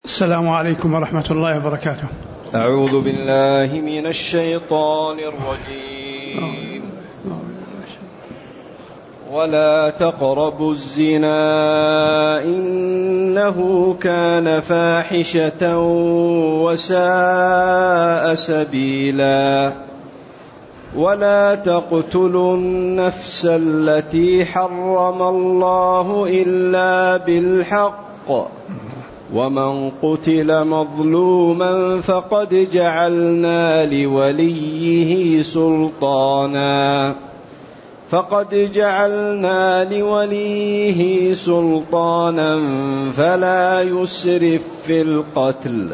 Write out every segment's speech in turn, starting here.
السلام عليكم ورحمة الله وبركاته. أعوذ بالله من الشيطان الرجيم. ولا تقربوا الزنا إنه كان فاحشة وساء سبيلا. ولا تقتلوا النفس التي حرم الله إلا بالحق ومن قتل مظلوما فقد جعلنا لوليه سلطانا فلا يسرف في القتل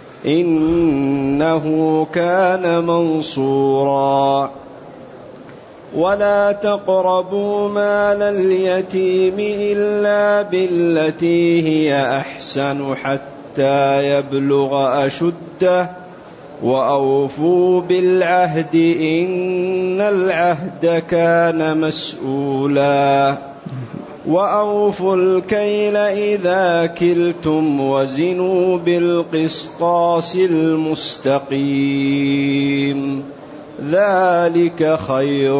إنه كان منصورا. ولا تقربوا مال اليتيم إلا بالتي هي أحسن حتى يبلغ أشده وأوفوا بالعهد إن العهد كان مسؤولا. وأوفوا الكيل إذا كلتم وزنوا بالقسطاس المستقيم ذلك خير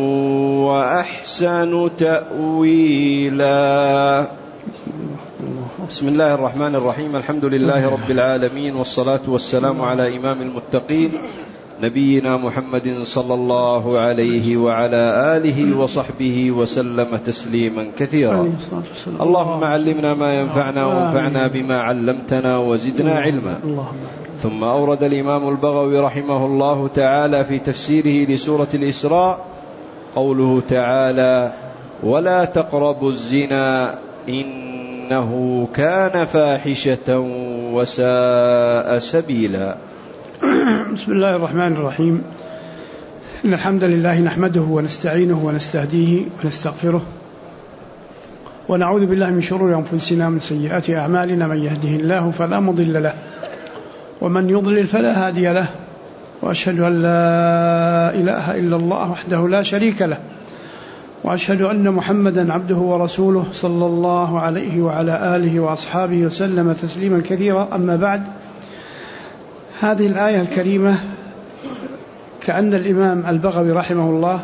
وأحسن تأويلا. بسم الله الرحمن الرحيم. الحمد لله رب العالمين، والصلاة والسلام على إمام المتقين نبينا محمد صلى الله عليه وعلى آله وصحبه وسلم تسليما كثيرا. اللهم علمنا ما ينفعنا وانفعنا بما علمتنا وزدنا علما. ثم أورد الإمام البغوي رحمه الله تعالى في تفسيره لسورة الإسراء قوله تعالى: ولا تقربوا الزنا إنه كان فاحشة وساء سبيلا. بسم الله الرحمن الرحيم. إن الحمد لله نحمده ونستعينه ونستهديه ونستغفره ونعوذ بالله من شرور أنفسنا ومن سيئات أعمالنا. من يهده الله فلا مضل له ومن يضلل فلا هادي له، وأشهد أن لا إله إلا الله وحده لا شريك له، وأشهد أن محمدا عبده ورسوله صلى الله عليه وعلى آله وأصحابه وسلم تسليما كثيرا. أما بعد، هذه الآية الكريمة كأن الإمام البغوي رحمه الله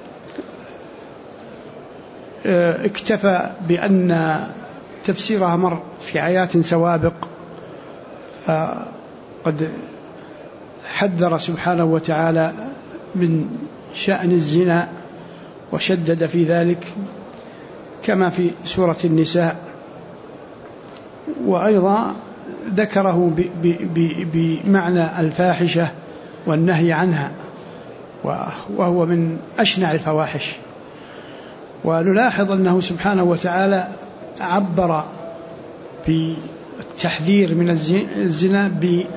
اكتفى بأن تفسيرها مر في آيات سوابق، قد حذر سبحانه وتعالى من شأن الزنا وشدد في ذلك كما في سورة النساء، وأيضا ذكره بمعنى الفاحشة والنهي عنها، وهو من أشنع الفواحش. ونلاحظ أنه سبحانه وتعالى عبر بالتحذير من الزنا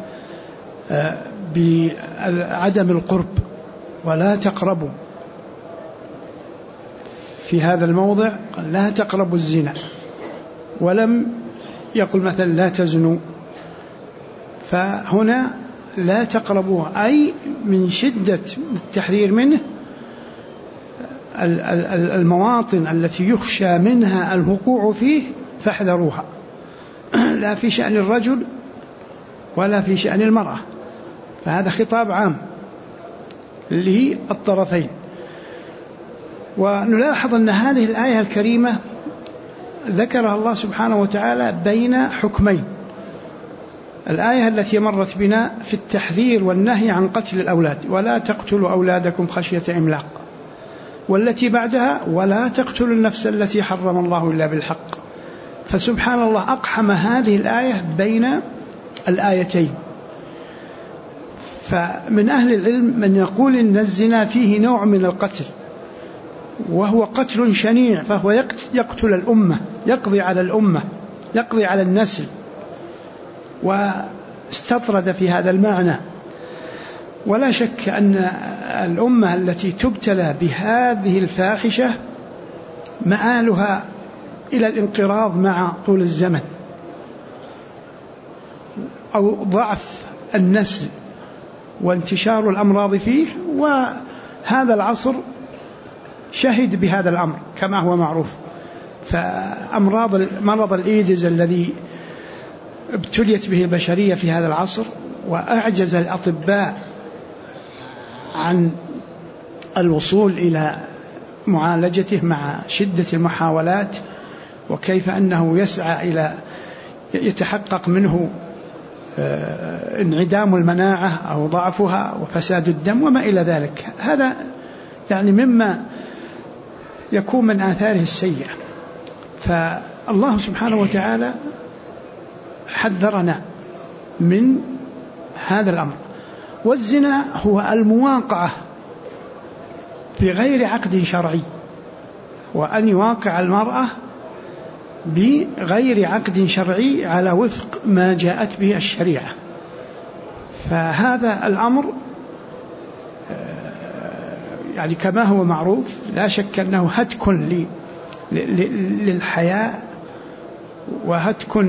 بعدم القرب، ولا تقربوا. في هذا الموضع قال لا تقربوا الزنا، ولم يقل مثلا لا تزنوا. فهنا لا تقربوه أي من شدة التحذير منه المواطن التي يخشى منها الوقوع فيه فاحذروها، لا في شأن الرجل ولا في شأن المرأة، فهذا خطاب عام للطرفين. ونلاحظ أن هذه الآية الكريمة ذكرها الله سبحانه وتعالى بين حكمين: الآية التي مرت بنا في التحذير والنهي عن قتل الأولاد، ولا تقتلوا أولادكم خشية إملاق، والتي بعدها ولا تقتلوا النفس التي حرم الله إلا بالحق. فسبحان الله أقحم هذه الآية بين الآيتين. فمن أهل العلم من يقول إن الزنا فيه نوع من القتل، وهو قتل شنيع، فهو يقتل الأمة، يقضي على الأمة، يقضي على النسل، واستطرد في هذا المعنى. ولا شك أن الأمة التي تبتلى بهذه الفاحشة مآلها إلى الانقراض مع طول الزمن أو ضعف النسل وانتشار الأمراض فيه. وهذا العصر شهد بهذا الأمر كما هو معروف. فمرض الإيدز الذي ابتليت به البشرية في هذا العصر، وأعجز الأطباء عن الوصول إلى معالجته مع شدة المحاولات، وكيف أنه يسعى إلى يتحقق منه انعدام المناعة أو ضعفها وفساد الدم وما إلى ذلك. هذا يعني مما يكون من آثاره السيئة. فالله سبحانه وتعالى حذرنا من هذا الأمر. والزنا هو المواقعة بغير عقد شرعي، وأن يواقع المرأة بغير عقد شرعي على وفق ما جاءت به الشريعة. فهذا الأمر يعني كما هو معروف لا شك أنه هتك للحياة وهتك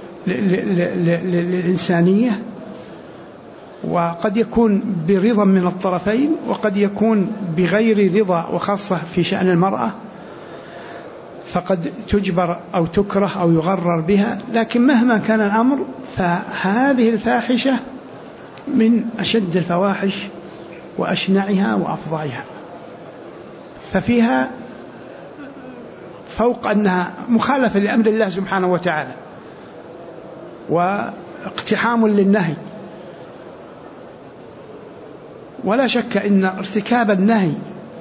للإنسانية، وقد يكون برضا من الطرفين وقد يكون بغير رضا، وخاصة في شأن المرأة فقد تجبر أو تكره أو يغرر بها. لكن مهما كان الأمر فهذه الفاحشة من أشد الفواحش وأشنعها وأفظعها، ففيها فوق أنها مخالفة لأمر الله سبحانه وتعالى واقتحام للنهي. ولا شك أن ارتكاب النهي،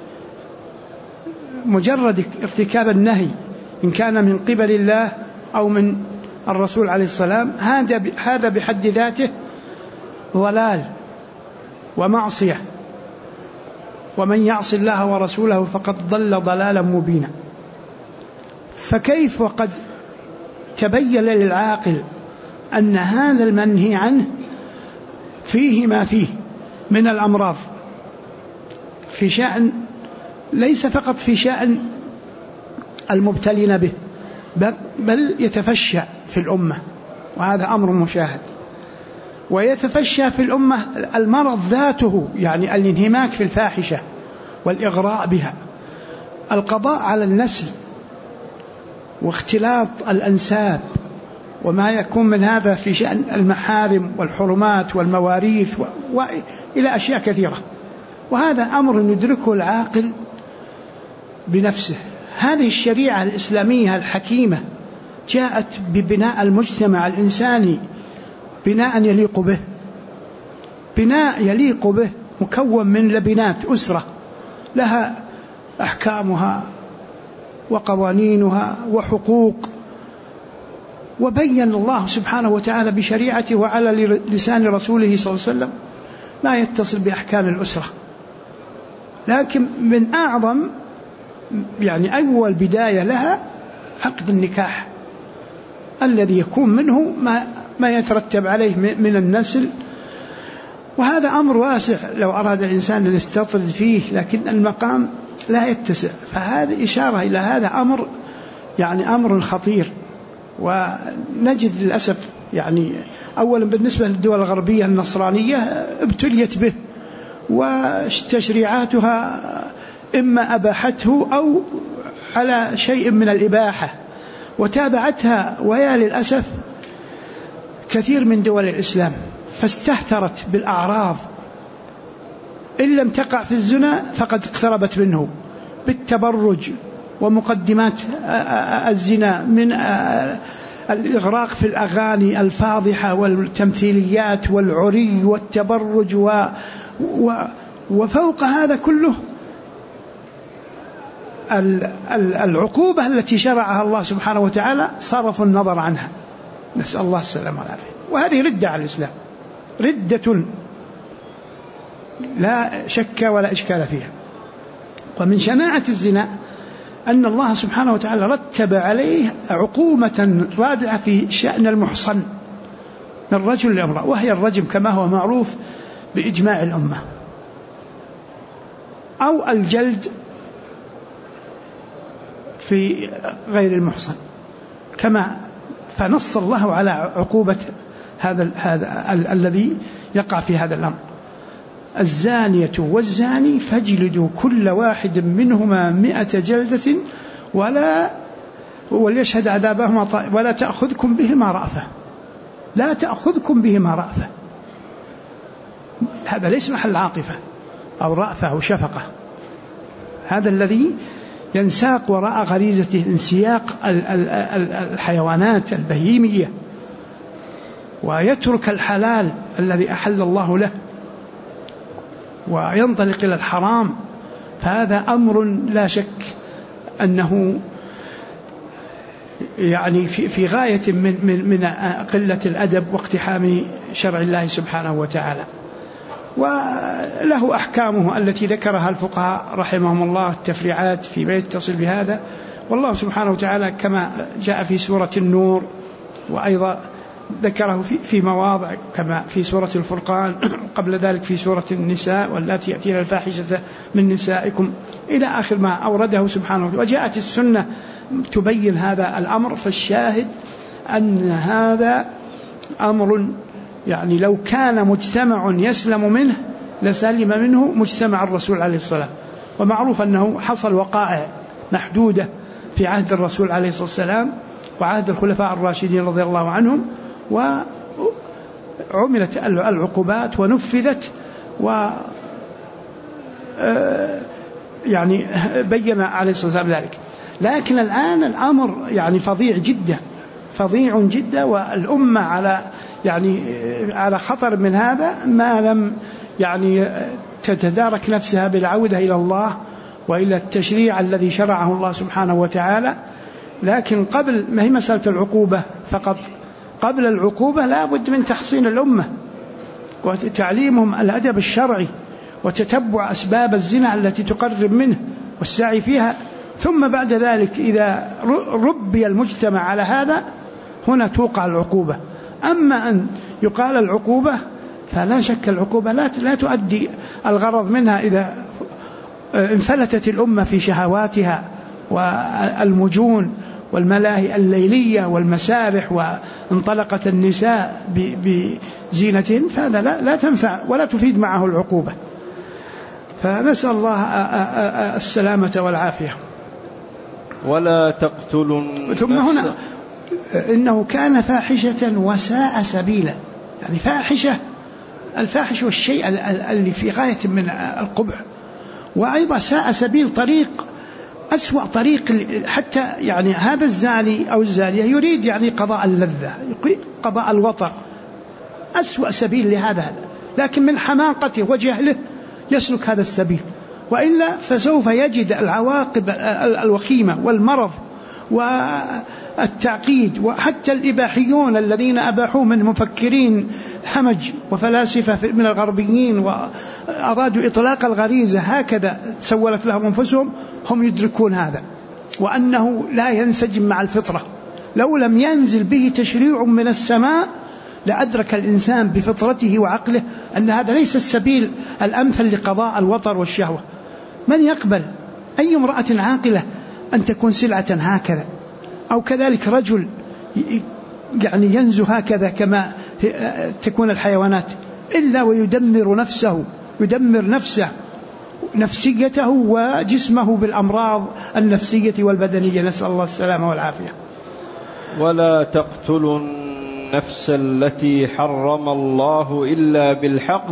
مجرد ارتكاب النهي إن كان من قبل الله أو من الرسول عليه السلام، هذا بحد ذاته ضلال ومعصية، ومن يعص الله ورسوله فقد ضل ضلالا مبينا. فكيف وقد تبين للعاقل أن هذا المنهي عنه فيه ما فيه من الأمراض، في شأن ليس فقط في شأن المبتلين به، بل يتفشى في الأمة، وهذا أمر مشاهد. ويتفشى في الأمة المرض ذاته، يعني الانهماك في الفاحشة والإغراء بها، القضاء على النسل واختلاط الأنساب وما يكون من هذا في شأن المحارم والحرمات والمواريث وإلى أشياء كثيرة. وهذا أمر يدركه العاقل بنفسه. هذه الشريعة الإسلامية الحكيمة جاءت ببناء المجتمع الإنساني بناء يليق به، بناء يليق به مكون من لبنات أسرة لها أحكامها وقوانينها وحقوق. وبين الله سبحانه وتعالى بشريعته وعلى لسان رسوله صلى الله عليه وسلم ما يتصل بأحكام الأسرة. لكن من أعظم يعني أول بداية لها عقد النكاح الذي يكون منه ما يترتب عليه من النسل. وهذا أمر واسع لو أراد الإنسان أن يستطرد فيه، لكن المقام لا يتسع. فهذه إشارة إلى هذا أمر يعني أمر خطير. ونجد للأسف يعني أولا بالنسبة للدول الغربية النصرانية ابتليت به، وتشريعاتها إما أباحته أو على شيء من الإباحة وتابعتها، ويا للأسف كثير من دول الإسلام فاستهترت بالأعراض، إن لم تقع في الزنا فقد اقتربت منه بالتبرج ومقدمات الزنا، من الإغراق في الأغاني الفاضحة والتمثيليات والعري والتبرج وفوق هذا كله العقوبة التي شرعها الله سبحانه وتعالى صرف النظر عنها، نسأل الله السلامة والعافية. وهذه ردة على الإسلام، ردة لا شك ولا إشكال فيها. ومن شناعة الزنا أن الله سبحانه وتعالى رتب عليه عقوبة رادعة في شأن المحصن من رجل لامرأة، وهي الرجم كما هو معروف بإجماع الأمة، أو الجلد في غير المحصن كما فنص الله على عقوبة هذا الذي يقع في هذا الأمر: الزانية والزاني فاجلدوا كل واحد منهما 100 جلدة وليشهد عذابهما ولا تأخذكم بهما رأفة. لا تأخذكم بهما رأفة. هذا ليس محل عاطفة أو رأفة أو شفقة، هذا الذي ينساق وراء غريزته انسياق الحيوانات البهيمية، ويترك الحلال الذي أحل الله له وينطلق إلى الحرام. فهذا أمر لا شك أنه يعني في غاية من قلة الأدب واقتحام شرع الله سبحانه وتعالى، وله أحكامه التي ذكرها الفقهاء رحمهم الله، التفريعات فيما يتصل بهذا. والله سبحانه وتعالى كما جاء في سورة النور، وأيضا ذكره في مواضع كما في سورة الفرقان، قبل ذلك في سورة النساء واللاتي يأتين الفاحشة من نسائكم إلى آخر ما أورده سبحانه. وجاءت السنة تبين هذا الأمر. فالشاهد أن هذا أمر يعني لو كان مجتمع يسلم منه لسلم منه مجتمع الرسول عليه الصلاة. ومعروف أنه حصل وقائع محدودة في عهد الرسول عليه الصلاة والسلام وعهد الخلفاء الراشدين رضي الله عنهم، وعملت العقوبات ونفذت، يعني بين عليه الصلاة والسلام ذلك. لكن الآن الأمر يعني فظيع جدا، والأمة على خطر من هذا ما لم يعني تتدارك نفسها بالعودة إلى الله وإلى التشريع الذي شرعه الله سبحانه وتعالى. لكن قبل ما هي مسألة العقوبة فقط، قبل العقوبة لا بد من تحصين الأمة وتعليمهم الأدب الشرعي وتتبع أسباب الزنا التي تقرب منه والسعي فيها. ثم بعد ذلك إذا ربي المجتمع على هذا هنا توقع العقوبة. أما أن يقال العقوبة فلا شك العقوبة لا تؤدي الغرض منها إذا انفلتت الأمة في شهواتها والمجون والملاهي الليلية والمسارح وانطلقت النساء بزينتهن، فهذا لا تنفع ولا تفيد معه العقوبة. فنسأل الله السلامة والعافية. ولا تقتلوا النفس. ثم هنا إنه كان فاحشة وساء سبيلا، يعني الفاحش والشيء اللي في غاية من القبح، وأيضا ساء سبيل، طريق أسوأ طريق. حتى يعني هذا الزاني أو الزانية يريد يعني قضاء اللذة، قضاء الوطر، أسوأ سبيل لهذا، لكن من حماقته وجهله يسلك هذا السبيل، وإلا فسوف يجد العواقب الوخيمة والمرض والتعقيد. وحتى الإباحيون الذين أباحوا من مفكرين همج وفلاسفة من الغربيين وأرادوا إطلاق الغريزة هكذا سولت لهم أنفسهم، هم يدركون هذا وأنه لا ينسجم مع الفطرة. لو لم ينزل به تشريع من السماء لأدرك الإنسان بفطرته وعقله أن هذا ليس السبيل الأمثل لقضاء الوطر والشهوة. من يقبل أي امرأة عاقلة أن تكون سلعة هكذا، أو كذلك رجل يعني ينزو هكذا كما تكون الحيوانات، إلا ويدمر نفسه، يدمر نفسيته وجسمه بالأمراض النفسية والبدنية، نسأل الله السلامة والعافية. ولا تقتلوا النفس التي حرم الله إلا بالحق،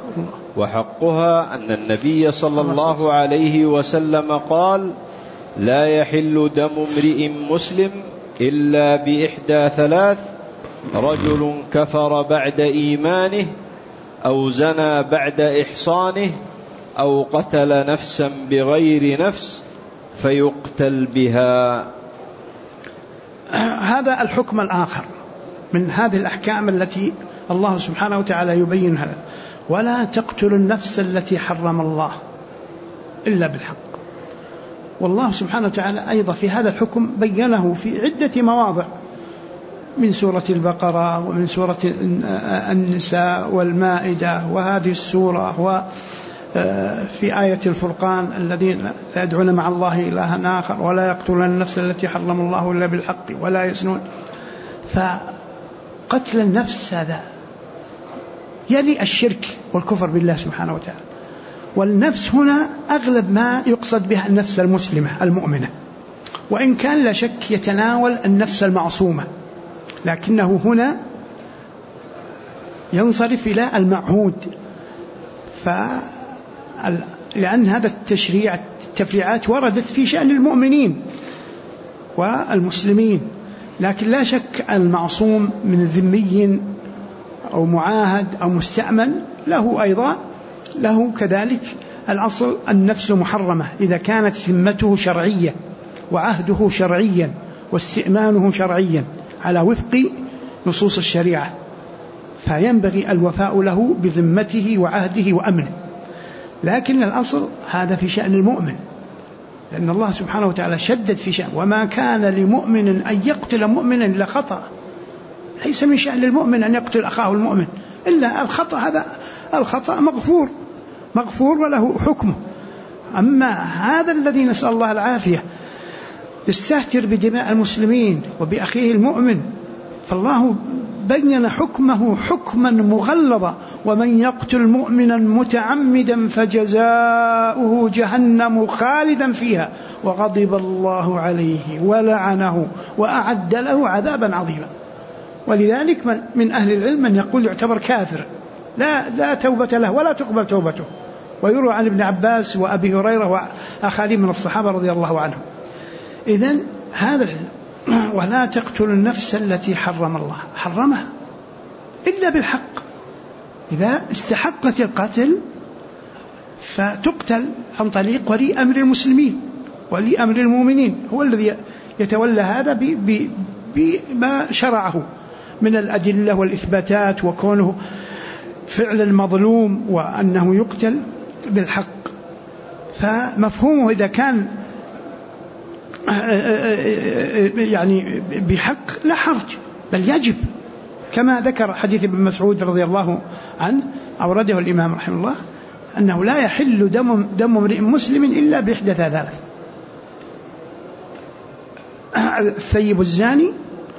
وحقها أن النبي صلى الله عليه وسلم قال: لا يحل دم امرئ مسلم إلا بإحدى ثلاث: رجل كفر بعد إيمانه، أو زنى بعد إحصانه، أو قتل نفسا بغير نفس فيقتل بها. هذا الحكم الآخر من هذه الأحكام التي الله سبحانه وتعالى يبينها: ولا تقتلوا النفس التي حرم الله إلا بالحق. والله سبحانه وتعالى أيضا في هذا الحكم بينه في عدة مواضع، من سورة البقرة ومن سورة النساء والمائدة وهذه السورة، وفي آية الفرقان: الذين يدعون مع الله إلها آخر ولا يقتلون النفس التي حرم الله إلا بالحق ولا يزنون. فقتل النفس هذا يلي الشرك والكفر بالله سبحانه وتعالى. والنفس هنا أغلب ما يقصد بها النفس المسلمة المؤمنة، وإن كان لا شك يتناول النفس المعصومة، لكنه هنا ينصرف إلى المعهود. لأن هذا التفريعات وردت في شأن المؤمنين والمسلمين، لكن لا شك المعصوم من ذمي أو معاهد أو مستأمن له أيضا له كذلك الأصل النفس محرمة إذا كانت ذمته شرعية وعهده شرعيا واستئمانه شرعيا على وفق نصوص الشريعة، فينبغي الوفاء له بذمته وعهده وأمنه. لكن الأصل هذا في شأن المؤمن، لأن الله سبحانه وتعالى شدد في شأن وما كان لمؤمن أن يقتل مؤمنا إلا خطأ. ليس من شأن المؤمن أن يقتل أخاه المؤمن إلا الخطأ، هذا الخطأ مغفور وله حكمه. أما هذا الذي نسأل الله العافية يستهتر بدماء المسلمين وبأخيه المؤمن، فالله بين حكمه حكما مغلظا: ومن يقتل مؤمنا متعمدا فجزاؤه جهنم خالدا فيها وغضب الله عليه ولعنه وأعد له عذابا عظيما. ولذلك من أهل العلم من يقول يعتبر كافر لا توبة له ولا تقبل توبته، ويروى عن ابن عباس وأبي هريرة وآخرين من الصحابة رضي الله عنهم. إذن هذا ولا تقتل النفس التي حرم الله، حرمها إلا بالحق. إذا استحقت القتل فتقتل عن طريق ولي أمر المسلمين، ولي أمر المؤمنين هو الذي يتولى هذا بما شرعه من الأدلة والإثباتات، وكونه فعل المظلوم وأنه يقتل بالحق. فمفهومه إذا كان يعني بحق لا حرج، بل يجب، كما ذكر حديث ابن مسعود رضي الله عنه أورده الإمام رحمه الله أنه لا يحل دم امرئ مسلم إلا بإحدى ثلاث: الثيب الزاني،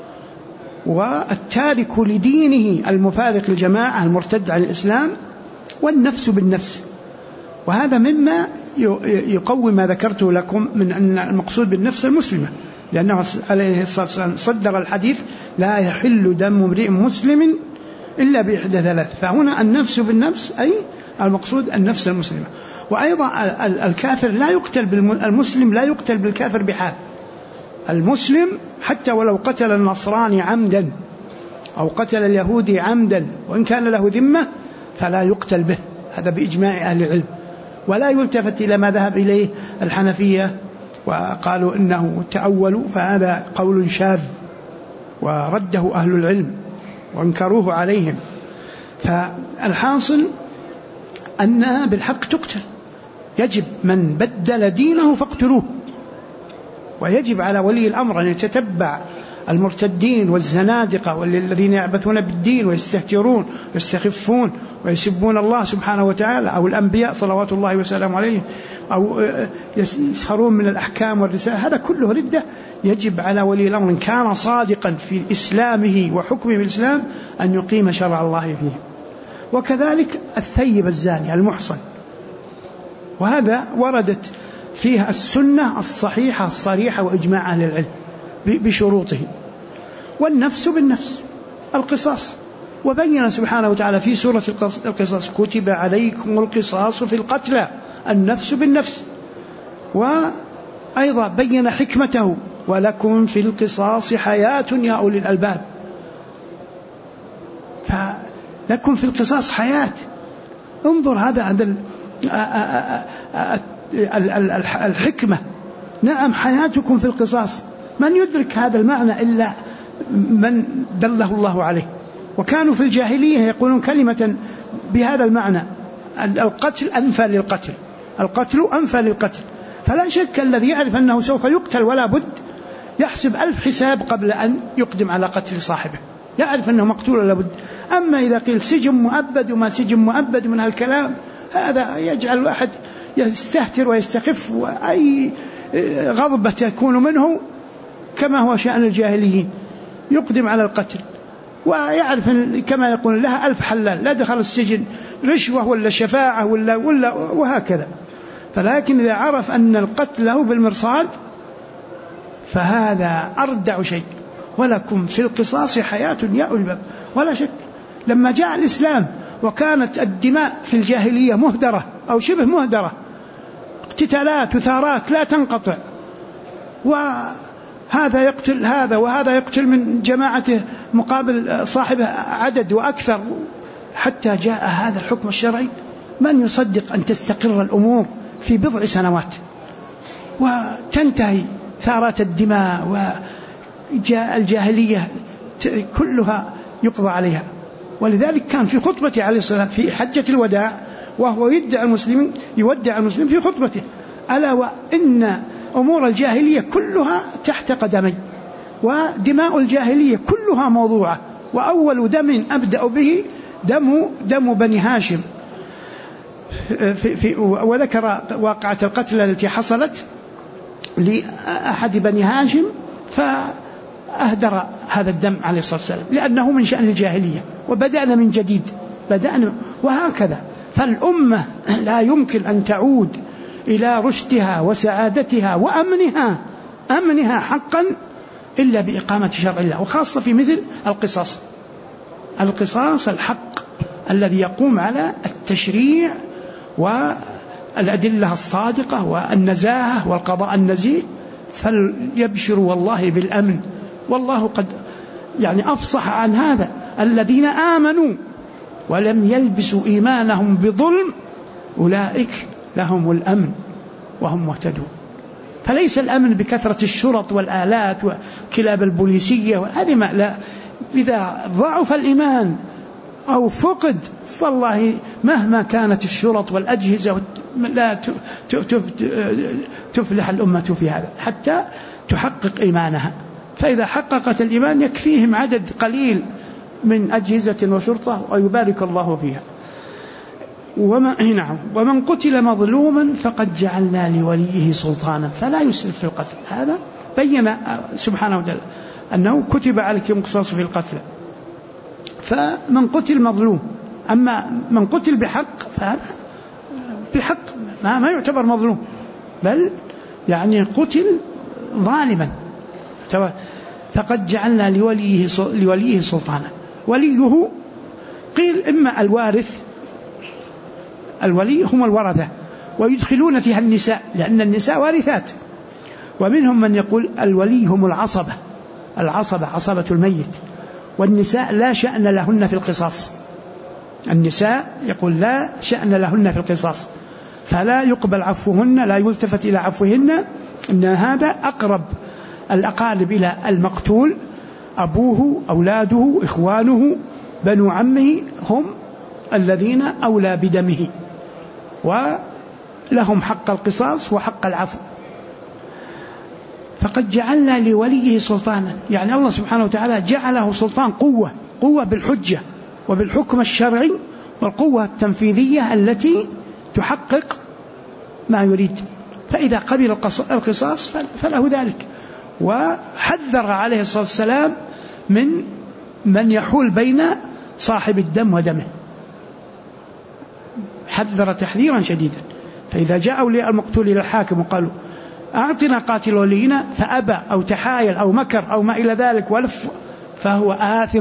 والتارك لدينه المفارق للجماعة المرتد عن الإسلام، والنفس بالنفس. وهذا مما يقوي ما ذكرته لكم من أن المقصود بالنفس المسلمة، لأنه عليه الصلاة والسلام صدر الحديث: لا يحل دم امرئ مسلم إلا بإحدى ثلاث. فهنا النفس بالنفس أي المقصود النفس المسلمة. وأيضا الكافر لا يقتل المسلم لا يقتل بالكافر بحال. المسلم حتى ولو قتل النصراني عمدا أو قتل اليهودي عمدا وإن كان له ذمة فلا يقتل به، هذا بإجماع أهل العلم. ولا يلتفت إلى ما ذهب إليه الحنفية وقالوا إنه تأولوا، فهذا قول شاذ ورده أهل العلم وانكروه عليهم. فالحاصل أنها بالحق تقتل، يجب من بدل دينه فاقتلوه، ويجب على ولي الأمر أن يتتبع المرتدين والزنادقة والذين يعبثون بالدين ويستهترون ويستخفون ويسبون الله سبحانه وتعالى أو الأنبياء صلوات الله وسلامه عليه، أو يسخرون من الأحكام والرسالة. هذا كله ردة. يجب على ولي الأمر إن كان صادقا في إسلامه وحكمه بالإسلام أن يقيم شرع الله فيه. وكذلك الثيب الزاني المحصن، وهذا وردت فيها السنة الصحيحة الصريحة وإجماع أهل العلم بشروطه. والنفس بالنفس القصاص، وبين سبحانه وتعالى في سورة القصاص: كتب عليكم القصاص في القتلى النفس بالنفس. وأيضا بين حكمته: ولكم في القصاص حياة يا أولي الألباب. فلكم في القصاص حياة. انظر هذا الحكمة. نعم حياتكم في القصاص، من يدرك هذا المعنى إلا من دله الله عليه. وكانوا في الجاهلية يقولون كلمة بهذا المعنى: القتل أنفى للقتل، القتل أنفى للقتل. فلا شك الذي يعرف أنه سوف يقتل ولا بد يحسب 1000 حساب قبل أن يقدم على قتل صاحبه، يعرف أنه مقتول ولا بد. أما إذا قيل سجن مؤبد وما سجن مؤبد من هالكلام، هذا يجعل الواحد يستهتر ويستخف، وأي غضبة تكون منه كما هو شأن الجاهليين يقدم على القتل، ويعرف كما يقول لها 1000 حلال، لا دخل السجن رشوة ولا شفاعة ولا وهكذا. فلكن إذا عرف أن القتل له بالمرصاد فهذا أردع شيء. ولكم في القصاص حياة يا أولي الألباب. ولا شك لما جاء الإسلام وكانت الدماء في الجاهلية مهدرة أو شبه مهدرة، اقتتالات وثارات لا تنقطع، وهذا يقتل هذا وهذا يقتل من جماعته مقابل صاحبه عدد وأكثر، حتى جاء هذا الحكم الشرعي. من يصدق أن تستقر الأمور في بضع سنوات وتنتهي ثارات الدماء والجاهلية كلها يقضى عليها؟ ولذلك كان في خطبته عليه الصلاة والسلام في حجة الوداع وهو يودع المسلمين في خطبته: ألا وإن أمور الجاهلية كلها تحت قدمي، ودماء الجاهلية كلها موضوعة، وأول دم أبدأ به دم بني هاشم. وذكر واقعة القتل التي حصلت لأحد بني هاشم فأهدر هذا الدم عليه الصلاة والسلام، لأنه من شأن الجاهلية، وبدأنا من جديد، وهكذا. فالأمة لا يمكن أن تعود إلى رشدها وسعادتها وأمنها حقا إلا بإقامة شرع الله، وخاصة في مثل القصاص الحق الذي يقوم على التشريع والأدلة الصادقة والنزاهة والقضاء النزيه. فليبشر والله بالأمن، والله قد أفصح عن هذا: الذين آمنوا ولم يلبسوا إيمانهم بظلم أولئك لهم الأمن وهم مهتدون. فليس الأمن بكثرة الشرط والآلات وكلاب البوليسية، وهذه ما لا. إذا ضعف الإيمان أو فقد، فالله مهما كانت الشرط والأجهزة لا تفلح الأمة في هذا حتى تحقق إيمانها. فإذا حققت الإيمان يكفيهم عدد قليل من أجهزة وشرطة ويبارك الله فيها. ومن قتل مظلوما فقد جعلنا لوليه سلطانا فلا يسرف في القتل. هذا بين سبحانه وتعالى أنه كتب عليكم القصاص في القتل. فمن قتل مظلوم، أما من قتل بحق فهذا بحق ما يعتبر مظلوم، بل قتل ظالما. فقد جعلنا لوليه سلطانا. وليه قيل إما الوارث، الولي هم الورثة، ويدخلون فيها النساء لأن النساء وارثات. ومنهم من يقول الولي هم عصبة الميت، والنساء لا شأن لهن في القصاص. النساء يقول لا شأن لهن في القصاص، فلا يقبل عفوهن، لا يلتفت إلى عفوهن، إن هذا أقرب الأقارب إلى المقتول، أبوه، أولاده، إخوانه، بنو عمه، هم الذين أولى بدمه ولهم حق القصاص وحق العفو. فقد جعلنا لوليه سلطانا، الله سبحانه وتعالى جعله سلطان، قوة بالحجة وبالحكم الشرعي، والقوة التنفيذية التي تحقق ما يريد. فإذا قبل القصاص فله ذلك. وحذر عليه الصلاة والسلام من يحول بين صاحب الدم ودمه، حذر تحذيرا شديدا. فإذا جاء أولياء المقتول إلى الحاكم وقالوا أعطنا قاتل ولينا فأبى أو تحايل أو مكر أو ما إلى ذلك ولف، فهو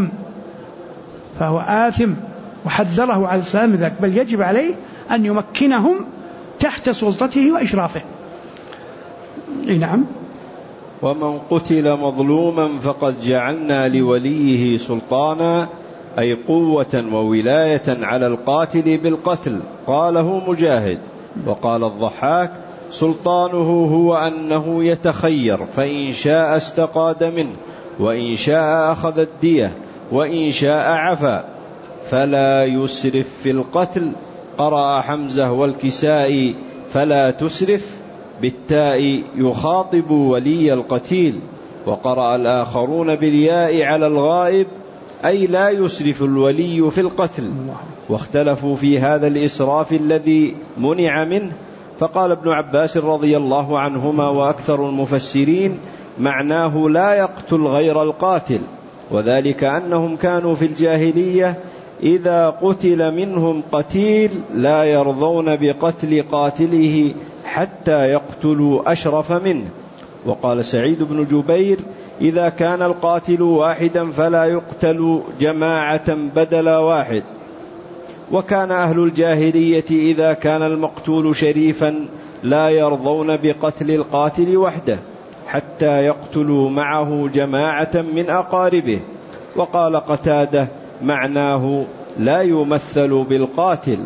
آثم، وحذره عليه السلام ذلك، بل يجب عليه أن يمكنهم تحت سلطته وإشرافه. نعم. ومن قتل مظلوما فقد جعلنا لوليه سلطانا، أي قوة وولاية على القاتل بالقتل. قاله مجاهد. وقال الضحاك: سلطانه هو أنه يتخير، فإن شاء استقاد منه، وإن شاء أخذ الدية، وإن شاء عفا، فلا يسرف في القتل. قرأ حمزة والكسائي: فلا تسرف بالتاء يخاطب ولي القتيل. وقرأ الآخرون بالياء على الغائب، أي لا يسرف الولي في القتل. واختلفوا في هذا الإسراف الذي منع منه، فقال ابن عباس رضي الله عنهما وأكثر المفسرين: معناه لا يقتل غير القاتل، وذلك أنهم كانوا في الجاهلية إذا قتل منهم قتيل لا يرضون بقتل قاتله حتى يقتلوا أشرف منه. وقال سعيد بن جبير: إذا كان القاتل واحدا فلا يقتل جماعة بدل واحد. وكان أهل الجاهلية إذا كان المقتول شريفا لا يرضون بقتل القاتل وحده حتى يقتلوا معه جماعة من أقاربه. وقال قتادة معناه لا يمثل بالقاتل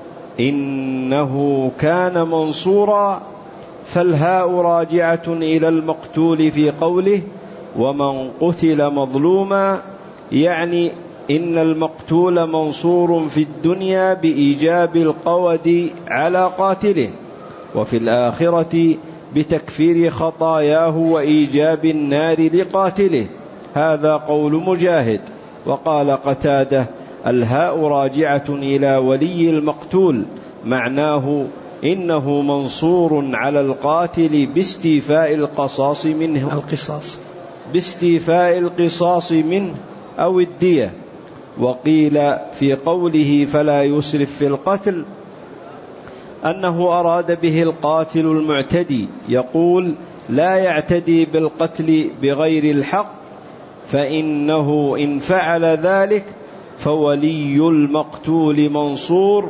إنه كان منصورا. فالهاء راجعة إلى المقتول في قوله ومن قتل مظلوما، يعني إن المقتول منصور في الدنيا بإيجاب القود على قاتله، وفي الآخرة بتكفير خطاياه وإيجاب النار لقاتله. هذا قول مجاهد. وقال قتادة الهاء راجعة إلى ولي المقتول، معناه إنه منصور على القاتل باستيفاء القصاص منه، باستيفاء القصاص منه أو الدية. وقيل في قوله فلا يسرف في القتل أنه أراد به القاتل المعتدي، يقول لا يعتدي بالقتل بغير الحق، فإنه إن فعل ذلك فولي المقتول منصور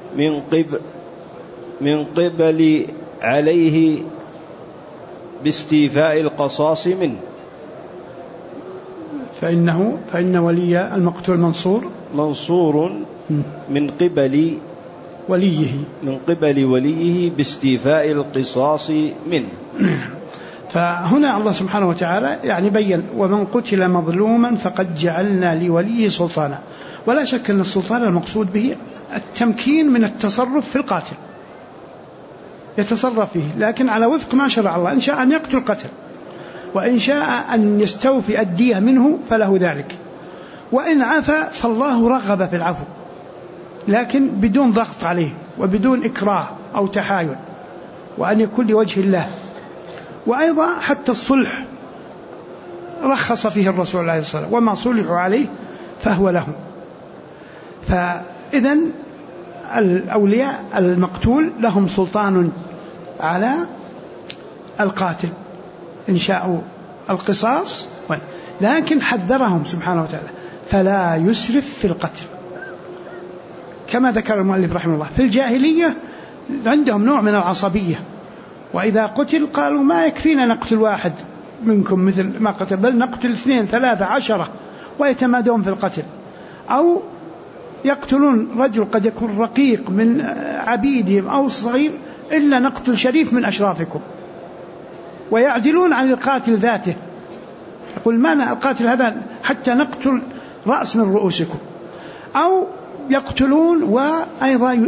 من قبل عليه باستيفاء القصاص منه. فإن ولي المقتول منصور من قبل وليه باستيفاء القصاص منه. فهنا الله سبحانه وتعالى يعني بين ومن قتل مظلوما فقد جعلنا لوليه سلطانا. ولا شك أن السلطان المقصود به التمكين من التصرف في القاتل، يتصرف فيه لكن على وفق ما شرع الله. إن شاء أن يقتل قتل، وإن شاء أن يستوفي الدية منه فله ذلك، وإن عفا فالله رغب في العفو لكن بدون ضغط عليه وبدون إكراه أو تحايل، وأن يكون لوجه الله. وأيضا حتى الصلح رخص فيه الرسول عليه الصلاة والسلام، وما صلحوا عليه فهو له. فإذن الأولياء المقتول لهم سلطان على القاتل إن شاءوا القصاص، لكن حذرهم سبحانه وتعالى فلا يسرف في القتل، كما ذكر المؤلف رحمه الله. في الجاهلية عندهم نوع من العصبية، وإذا قتل قالوا ما يكفينا نقتل واحد منكم مثل ما قتل، بل نقتل 2 3 10، ويتمادون في القتل. أو يقتلون رجل قد يكون رقيق من عبيدهم أو صغير إلا نقتل شريف من أشرافكم، ويعدلون عن القاتل ذاته، يقول ما القاتل هذا حتى نقتل رأس من رؤوسكم. أو يقتلون وأيضا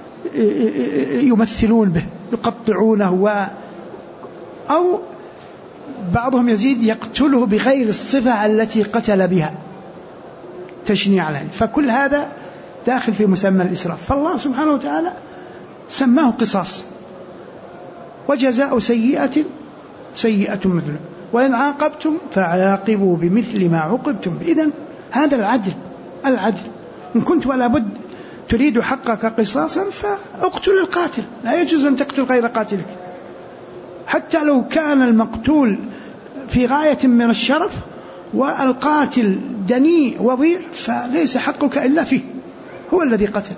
يمثلون به، يقطعونه، أو بعضهم يزيد يقتله بغير الصفة التي قتل بها تشنيع عليه. فكل هذا داخل في مسمى الإسراف. فالله سبحانه وتعالى سماه قصاص، وجزاء سيئة سيئة مثله، وإن عاقبتم فعاقبوا بمثل ما عوقبتم. إذن هذا العدل. إن كنت ولا بد تريد حقك قصاصا فاقتل القاتل، لا يجوز أن تقتل غير قاتلك، حتى لو كان المقتول في غاية من الشرف والقاتل دنيء وضيع فليس حقك إلا فيه، هو الذي قتل.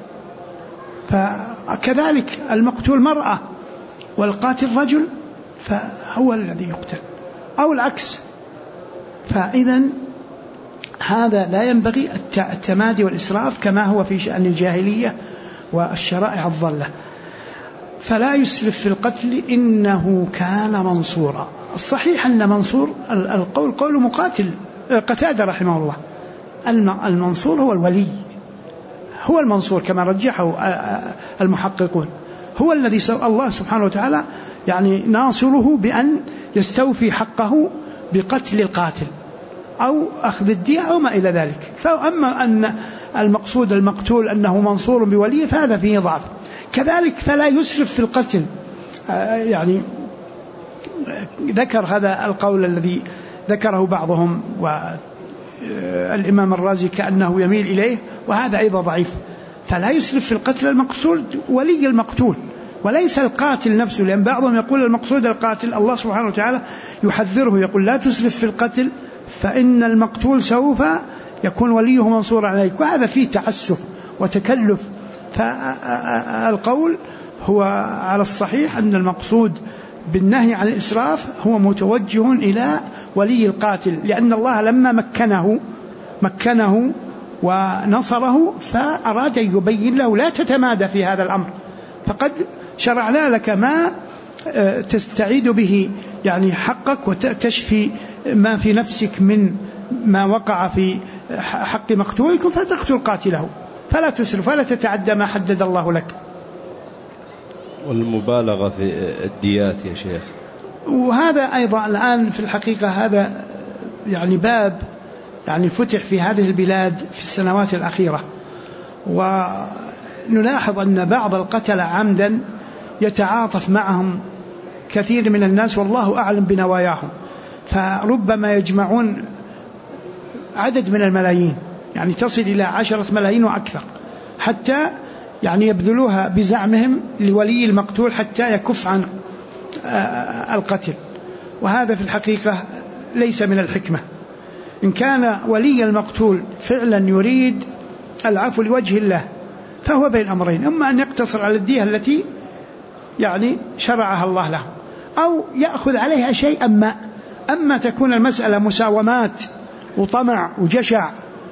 فكذلك المقتول مرأة والقاتل رجل فهو الذي يقتل، أو العكس. فإذن هذا لا ينبغي التمادي والإسراف كما هو في شأن الجاهلية والشرائع الضالة. فلا يسرف في القتل إنه كان منصورا. الصحيح أن منصور القول قول مقاتل قتادة رحمه الله، المنصور هو الولي، هو المنصور كما رجحه المحققون، هو الذي الله سبحانه وتعالى يعني ناصره بأن يستوفي حقه بقتل القاتل أو أخذ الدية أو ما إلى ذلك. فأما أن المقصود المقتول أنه منصور بوليه فهذا فيه ضعف. كذلك فلا يسرف في القتل، يعني ذكر هذا القول الذي ذكره بعضهم والإمام الرازي كأنه يميل إليه، وهذا أيضا ضعيف. فلا يسرف في القتل المقصود ولي المقتول، وليس القاتل نفسه، لأن بعضهم يقول المقصود القاتل. الله سبحانه وتعالى يحذره يقول لا تسرف في القتل فإن المقتول سوف يكون وليه منصورا عليك، وهذا فيه تعسف وتكلف. فالقول هو على الصحيح أن المقصود بالنهي عن الإسراف هو متوجه إلى ولي القاتل، لأن الله لما مكنه ونصره فأراد أن يبين له لا تتمادى في هذا الأمر، فقد شرعنا لك ما تستعيد به يعني حقك وتشفي ما في نفسك من ما وقع في حق مقتولك، فتقتل قاتله، فلا تسرف ولا تتعدى ما حدد الله لك. والمبالغة في الديات يا شيخ، وهذا أيضا الآن في الحقيقة هذا يعني باب يعني فتح في هذه البلاد في السنوات الأخيرة، ونلاحظ أن بعض القتلة عمدا يتعاطف معهم كثير من الناس والله أعلم بنواياهم، فربما يجمعون عدد من الملايين، يعني تصل إلى 10 ملايين وأكثر، حتى يعني يبذلوها بزعمهم لولي المقتول حتى يكف عن القتل. وهذا في الحقيقة ليس من الحكمة. إن كان ولي المقتول فعلا يريد العفو لوجه الله فهو بين أمرين: أما أن يقتصر على الدية التي يعني شرعها الله له، أو يأخذ عليها شيئا ما. أما تكون المسألة مساومات وطمع وجشع،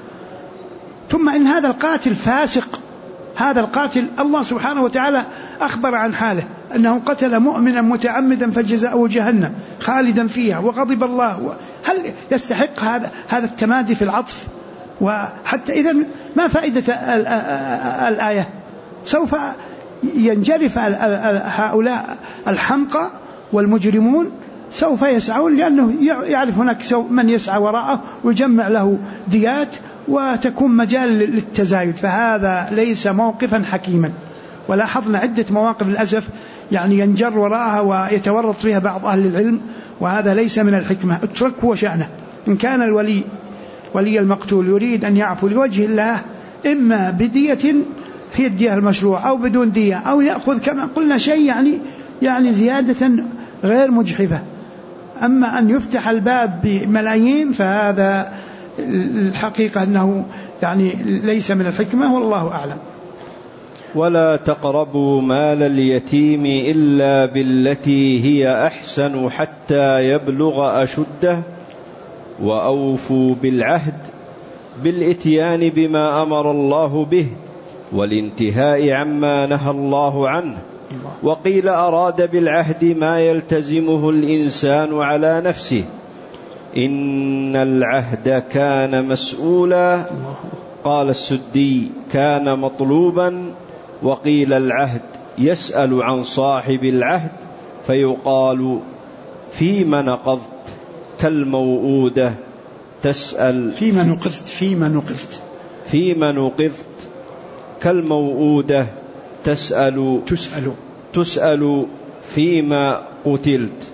ثم إن هذا القاتل فاسق، هذا القاتل الله سبحانه وتعالى أخبر عن حاله أنه قتل مؤمنا متعمدا فجزاؤه جهنم خالدا فيها وغضب الله. هل يستحق هذا التمادي في العطف؟ وحتى إذن ما فائدة الآية؟ سوف ينجرف هؤلاء الحمقى والمجرمون، سوف يسعون، لأنه يعرف هناك من يسعى وراءه ويجمع له ديات وتكون مجال للتزايد، فهذا ليس موقفا حكيما. ولاحظنا عدة مواقف للأسف يعني ينجر وراءها ويتورط فيها بعض أهل العلم، وهذا ليس من الحكمة. اتركه وشأنه. إن كان ولي المقتول يريد أن يعفو لوجه الله، إما بدية هي الدية المشروع أو بدون دية، أو يأخذ كما قلنا شيء يعني زيادة غير مجحفة. أما أن يفتح الباب بملايين فهذا الحقيقة أنه يعني ليس من الحكمة، والله أعلم. ولا تقربوا مال اليتيم إلا بالتي هي أحسن حتى يبلغ أشده وأوفوا بالعهد بالإتيان بما أمر الله به والانتهاء عما نهى الله عنه. وقيل أراد بالعهد ما يلتزمه الإنسان على نفسه، إن العهد كان مسؤولا. قال السدي كان مطلوبا. وقيل العهد يسأل عن صاحب العهد فيقال فيما نقضت كالموؤودة تسأل فيما نقضت كالموؤودة تسأل فيما قتلت.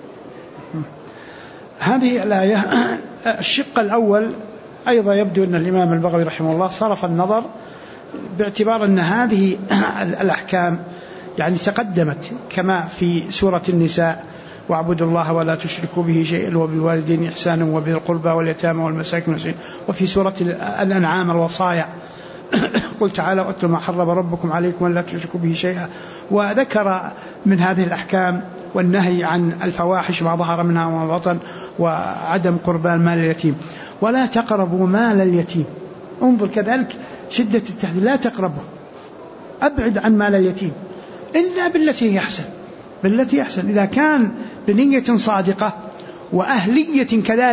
هذه الآية الشق الأول أيضا يبدو أن الإمام البغوي رحمه الله صرف النظر باعتبار أن هذه الأحكام يعني تقدمت كما في سورة النساء: واعبدوا الله ولا تشركوا به شيئا وبالوالدين إحسانا وبذي القربى واليتامى والمساكين، وفي سورة الأنعام الوصايا: قل تعالى واتلوا ما حرم ربكم عليكم ولا تشركوا به شيئا. وذكر من هذه الأحكام والنهي عن الفواحش ما ظهر منها وما بطن، وعدم قربان مال اليتيم. ولا تقربوا مال اليتيم، انظر كذلك شدة التحذير: لا تقربوا، أبعد عن مال اليتيم إلا بالتي هي أحسن. بالتي أحسن إذا كان بنية صادقة وأهلية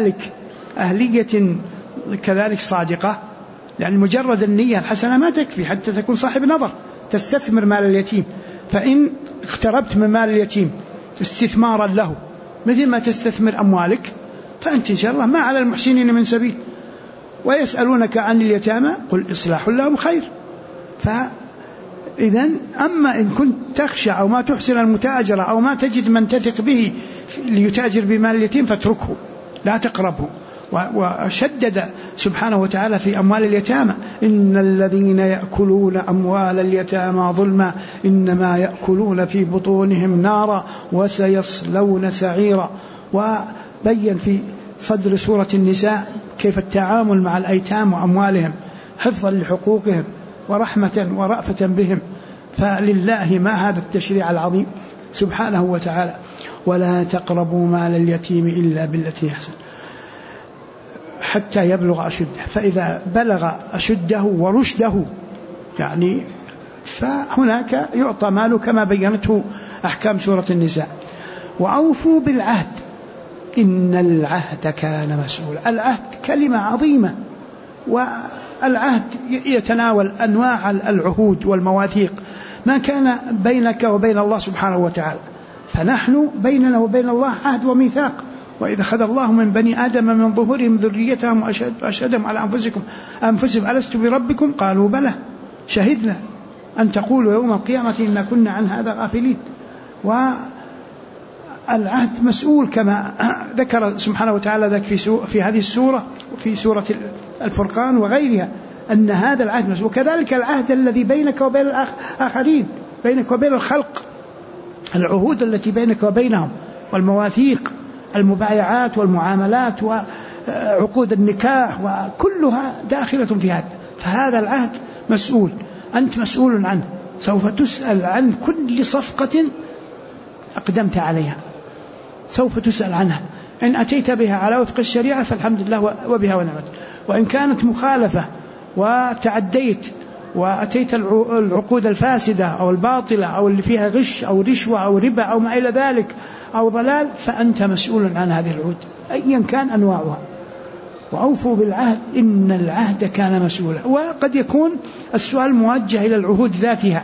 كذلك صادقة، لأن مجرد النية الحسنة ما تكفي حتى تكون صاحب نظر تستثمر مال اليتيم. فإن اقتربت من مال اليتيم استثمارا له مثل ما تستثمر أموالك فأنت إن شاء الله ما على المحسنين من سبيل. ويسألونك عن اليتامى قل إصلاح لهم خير. فإذا أما إن كنت تخشى أو ما تحسن المتاجرة أو ما تجد من تثق به ليتاجر بمال اليتيم فاتركه، لا تقربه. وشدد سبحانه وتعالى في أموال اليتامى: إن الذين يأكلون أموال اليتامى ظلما إنما يأكلون في بطونهم نارا وسيصلون سعيرا. وبين في صدر سورة النساء كيف التعامل مع الأيتام وأموالهم حفظا لحقوقهم ورحمة ورأفة بهم. فلله ما هذا التشريع العظيم سبحانه وتعالى: ولا تقربوا مال اليتيم إلا بالتي أحسن حتى يبلغ أشده، فإذا بلغ أشده ورشده يعني فهناك يعطى ماله كما بينته أحكام سورة النساء. وأوفوا بالعهد إن العهد كان مسؤولا. العهد كلمة عظيمة، والعهد يتناول أنواع العهود والمواثيق ما كان بينك وبين الله سبحانه وتعالى. فنحن بيننا وبين الله عهد وميثاق: وإذا أخذ الله من بني آدم من ظهورهم ذريتهم وأشهدهم على أنفسهم ألست بربكم قالوا بلى شهدنا أن تقولوا يوم القيامة إنا كنا عن هذا غافلين. والعهد مسؤول كما ذكر سبحانه وتعالى ذلك في هذه السورة وفي سورة الفرقان وغيرها، أن هذا العهد مسؤول. وكذلك العهد الذي بينك وبين الآخرين، بينك وبين الخلق، العهود التي بينك وبينهم والمواثيق، المبايعات والمعاملات وعقود النكاح، وكلها داخلة في هذا. فهذا العهد مسؤول، أنت مسؤول عنه، سوف تسأل عن كل صفقة أقدمت عليها، سوف تسأل عنها. إن أتيت بها على وفق الشريعة فالحمد لله وبها ونعمت، وإن كانت مخالفة وتعديت وأتيت العقود الفاسدة أو الباطلة أو اللي فيها غش أو رشوة أو ربا أو ما إلى ذلك أو ضلال، فأنت مسؤول عن هذه العهود أيا كان أنواعها. وأوفوا بالعهد إن العهد كان مسؤولا. وقد يكون السؤال موجه إلى العهود ذاتها،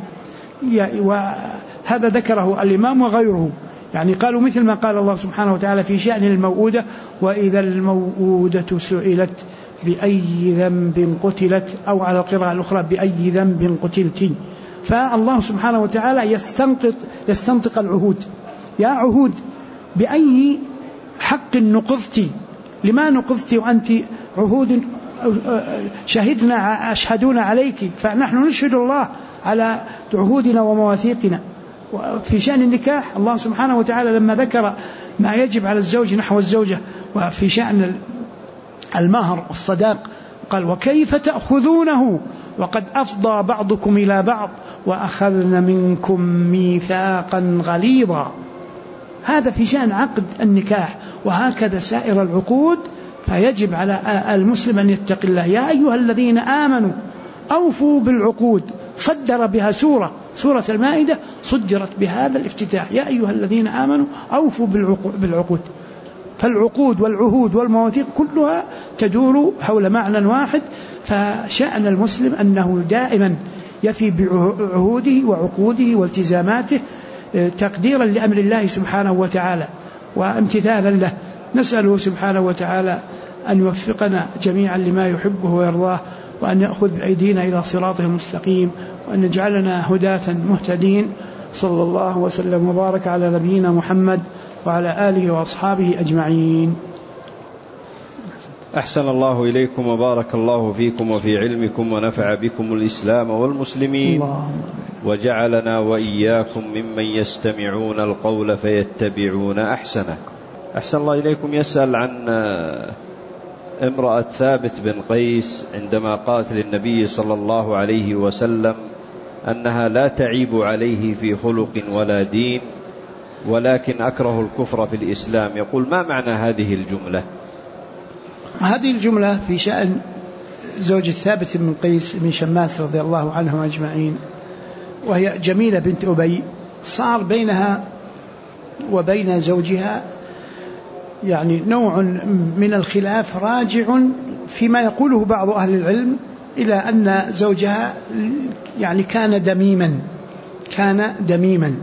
وهذا ذكره الإمام وغيره، يعني قالوا مثل ما قال الله سبحانه وتعالى في شأن الموءودة: وإذا الموءودة سئلت بأي ذنب قتلت، أو على القراءة الأخرى بأي ذنب قتلت. فالله سبحانه وتعالى يستنطق العهود: يا عهود بأي حق نقضت؟ لما نقضت وأنت عهود شهدنا أشهدون عليك؟ فنحن نشهد الله على عهودنا ومواثيقنا. وفي شأن النكاح الله سبحانه وتعالى لما ذكر ما يجب على الزوج نحو الزوجة، وفي شأن المهر والصداق قال: وكيف تأخذونه وقد أفضى بعضكم إلى بعض وأخذن منكم ميثاقا غليظا. هذا في شأن عقد النكاح، وهكذا سائر العقود. فيجب على المسلم أن يتقي الله: يا أيها الذين آمنوا أوفوا بالعقود. صدر بها سورة المائدة صدرت بهذا الافتتاح: يا أيها الذين آمنوا أوفوا بالعقود. فالعقود والعهود والمواثيق كلها تدور حول معنى واحد. فشأن المسلم أنه دائما يفي بعهوده وعقوده والتزاماته تقديرا لأمر الله سبحانه وتعالى وامتثالا له. نسأله سبحانه وتعالى أن يوفقنا جميعا لما يحبه ويرضاه، وأن يأخذ بأيدينا إلى صراطه المستقيم، وأن يجعلنا هداة مهتدين. صلى الله وسلم وبارك على نبينا محمد وعلى آله وأصحابه أجمعين. أحسن الله إليكم وبارك الله فيكم وفي علمكم، ونفع بكم الإسلام والمسلمين، وجعلنا وإياكم ممن يستمعون القول فيتبعون أحسنه. أحسن الله إليكم. يسأل عن امرأة ثابت بن قيس عندما قالت للنبي صلى الله عليه وسلم أنها لا تعيب عليه في خلق ولا دين، ولكن أكره الكفر في الإسلام. يقول: ما معنى هذه الجملة؟ هذه الجملة في شأن زوج ثابت بن قيس بن شماس رضي الله عنهم أجمعين، وهي جميلة بنت أبي. صار بينها وبين زوجها يعني نوع من الخلاف راجع فيما يقوله بعض أهل العلم إلى أن زوجها يعني كان دميما،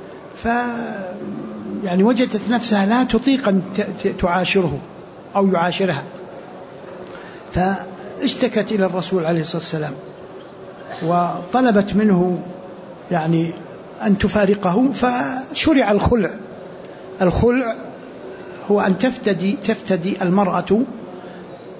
يعني وجدت نفسها لا تطيق أن تعاشره أو يعاشرها، فاشتكت إلى الرسول عليه الصلاة والسلام وطلبت منه يعني أن تفارقه. فشرع الخلع هو أن تفتدي المرأة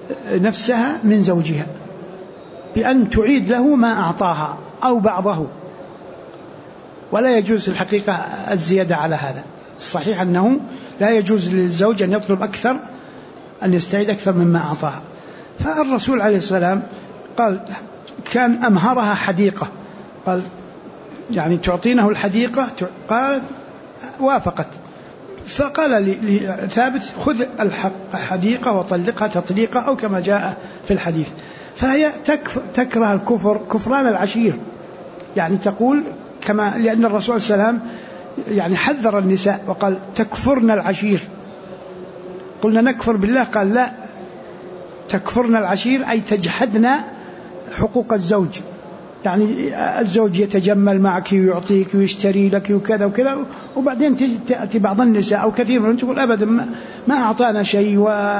نفسها من زوجها بأن تعيد له ما أعطاها أو بعضه، ولا يجوز الحقيقة الزيادة على هذا. الصحيح أنه لا يجوز للزوج أن يطلب أكثر، أن يستعيد أكثر مما أعطاها. فالرسول عليه السلام قال كان أمهرها حديقة، قال يعني تعطينه الحديقة، قال وافقت، فقال لثابت خذ الحديقة وطلقها تطليقة أو كما جاء في الحديث. فهي تكره الكفر، كفران العشير، يعني تقول كما لأن الرسول صلى الله عليه وسلم يعني حذر النساء وقال تكفرن العشير. قلنا نكفر بالله، قال لا، تكفرن العشير أي تجحدن حقوق الزوج، يعني الزوج يتجمل معك ويعطيك ويشتري لك وكذا وكذا، وبعدين تأتي بعض النساء أو كثير منهن تقول أبدا ما أعطانا شيء،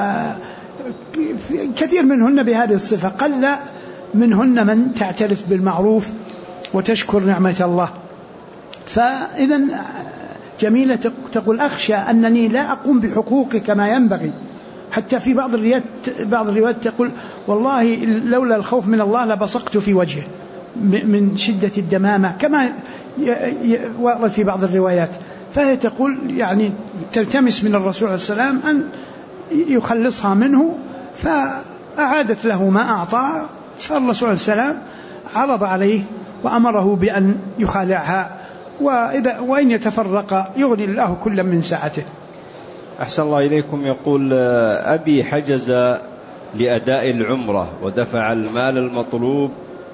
وكثير منهن بهذه الصفة، قل منهن من تعترف بالمعروف وتشكر نعمة الله. فإذا جميلة تقول أخشى أنني لا أقوم بحقوقي كما ينبغي. حتى في بعض الروايات تقول والله لولا الخوف من الله لبصقت في وجهه من شدة الدمامة كما ورد في بعض الروايات. فهي تقول يعني تلتمس من الرسول عليه السلام أن يخلصها منه، فأعادت له ما أعطاه. فالرسول عليه السلام عرض عليه وأمره بأن يخالعها، وإن يتفرق يغني الله كل من سعته. أحسن الله إليكم. يقول أبي حجز لأداء العمرة ودفع المال المطلوب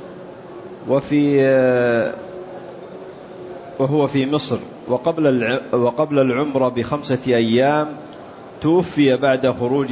وهو في مصر، وقبل العمرة ب5 أيام توفي بعد خروج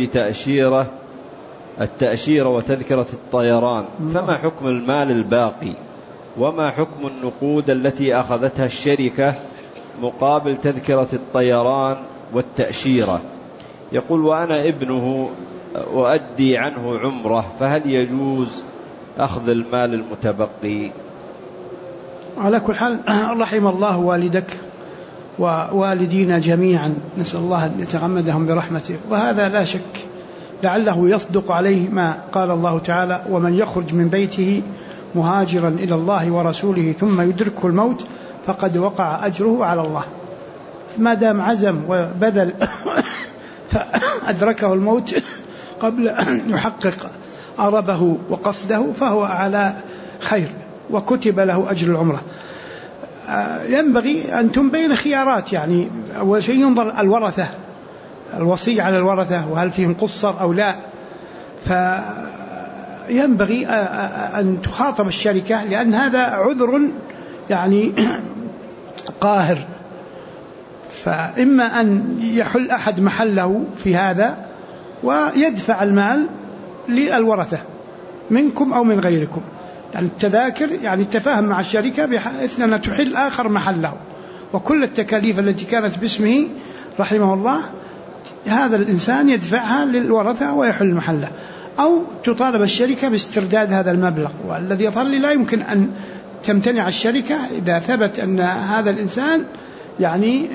التأشيرة وتذكرة الطيران، فما حكم المال الباقي؟ وما حكم النقود التي أخذتها الشركة مقابل تذكرة الطيران والتأشيرة؟ يقول وأنا ابنه وأدي عنه عمره، فهل يجوز أخذ المال المتبقي؟ على كل حال رحم الله والدك ووالدينا جميعا، نسأل الله أن يتغمدهم برحمته. وهذا لا شك لعله يصدق عليه ما قال الله تعالى ومن يخرج من بيته مهاجرا إلى الله ورسوله ثم يدركه الموت فقد وقع أجره على الله. ما دام عزم وبذل فأدركه الموت قبل أن يحقق أربه وقصده فهو على خير وكتب له أجر العمرة. ينبغي أن تنبين خيارات، يعني أول شيء ينظر الورثة، الوصي على الورثة وهل فيهم قصر أو لا. فينبغي أن تخاطب الشركة، لأن هذا عذر يعني قاهر، فإما أن يحل أحد محله في هذا ويدفع المال للورثة منكم أو من غيركم، يعني التذاكر يعني التفاهم مع الشركة بحيث أن تحل آخر محله، وكل التكاليف التي كانت باسمه رحمه الله هذا الإنسان يدفعها للورثة ويحل محله، أو تطالب الشركة باسترداد هذا المبلغ. والذي يظهر لي لا يمكن أن تمتنع الشركة إذا ثبت أن هذا الإنسان يعني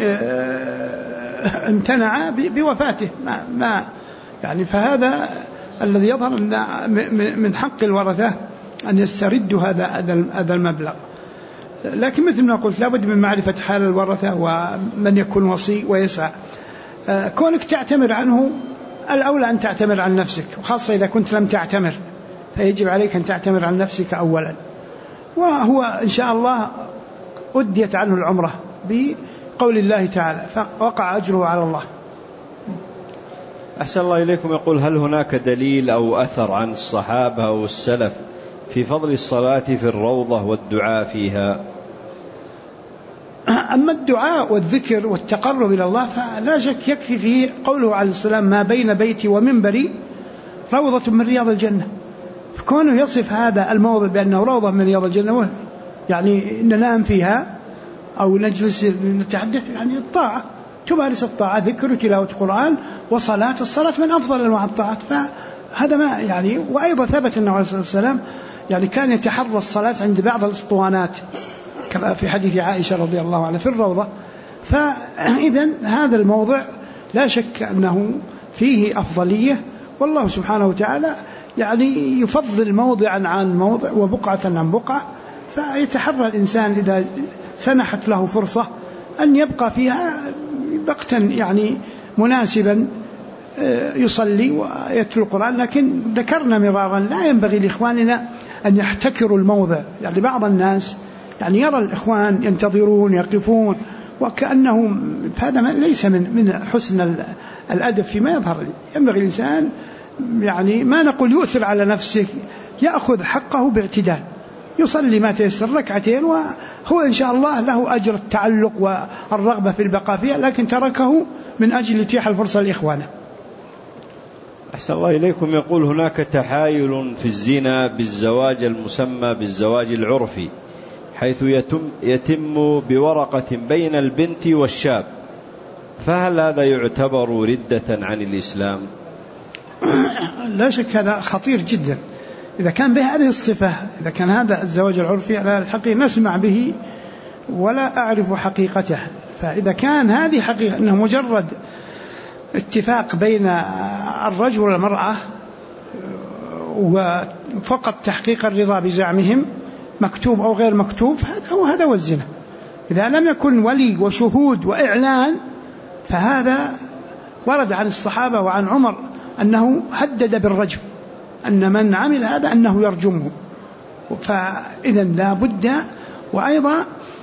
امتنع بوفاته ما يعني. فهذا الذي يظهر أن من حق الورثة أن يستردوا هذا المبلغ. لكن مثل ما قلت لابد من معرفة حال الورثة ومن يكون وصي ويسعى. كونك تعتمر عنه الأولى أن تعتمر عن نفسك، وخاصة إذا كنت لم تعتمر فيجب عليك أن تعتمر عن نفسك أولا. وهو إن شاء الله أديت عنه العمرة بقول الله تعالى فوقع أجره على الله. أحسن الله إليكم. يقول هل هناك دليل أو أثر عن الصحابة أو السلف في فضل الصلاة في الروضة والدعاء فيها؟ أما الدعاء والذكر والتقرب إلى الله فلا شك يكفي فيه قوله عليه السلام ما بين بيتي ومنبري روضة من رياض الجنة. فكونه يصف هذا الموضع بأنه روضة من رياض الجنة يعني ننام فيها أو نجلس نتحدث، يعني الطاعة تمارس الطاعة، ذكر وتلاوة القرآن وصلاة. الصلاة من أفضل أنواع الطاعات، فهذا ما يعني. وأيضا ثبت أنه عليه الصلاة والسلام يعني كان يتحرى الصلاة عند بعض الأسطوانات كما في حديث عائشة رضي الله عنها في الروضة. فإذا هذا الموضع لا شك أنه فيه أفضلية والله سبحانه وتعالى يعني يفضل موضعا عن موضع وبقعة عن بقعة، فيتحرى الإنسان إذا سنحت له فرصة أن يبقى فيها وقتا يعني مناسبا يصلي ويتلو القرآن. لكن ذكرنا مرارا لا ينبغي لإخواننا أن يحتكروا الموضع. يعني بعض الناس يعني يرى الإخوان ينتظرون يقفون وكأنهم، فهذا ليس من حسن الأدب فيما يظهر. ينبغي الإنسان يعني ما نقول يؤثر على نفسه، يأخذ حقه باعتدال، يصلي ما تيسر ركعتين وهو إن شاء الله له أجر التعلق والرغبة في البقاء فيها، لكن تركه من أجل يتيح الفرصة لإخوانه. أحسن الله إليكم. يقول هناك تحايل في الزنا بالزواج المسمى بالزواج العرفي، حيث يتم بورقة بين البنت والشاب، فهل هذا يعتبر ردة عن الإسلام؟ لا شك هذا خطير جدا. إذا كان بهذه الصفة، إذا كان هذا الزواج العرفي على الحقيقة نسمع به ولا أعرف حقيقته، فإذا كان هذه حقيقة أنه مجرد اتفاق بين الرجل والمرأة وفقط تحقيق الرضا بزعمهم مكتوب أو غير مكتوب، هذا هو الزنا. إذا لم يكن ولي وشهود وإعلان فهذا ورد عن الصحابة وعن عمر أنه هدد بالرجم، أن من عمل هذا أنه يرجمه. فإذا لا بد. وأيضا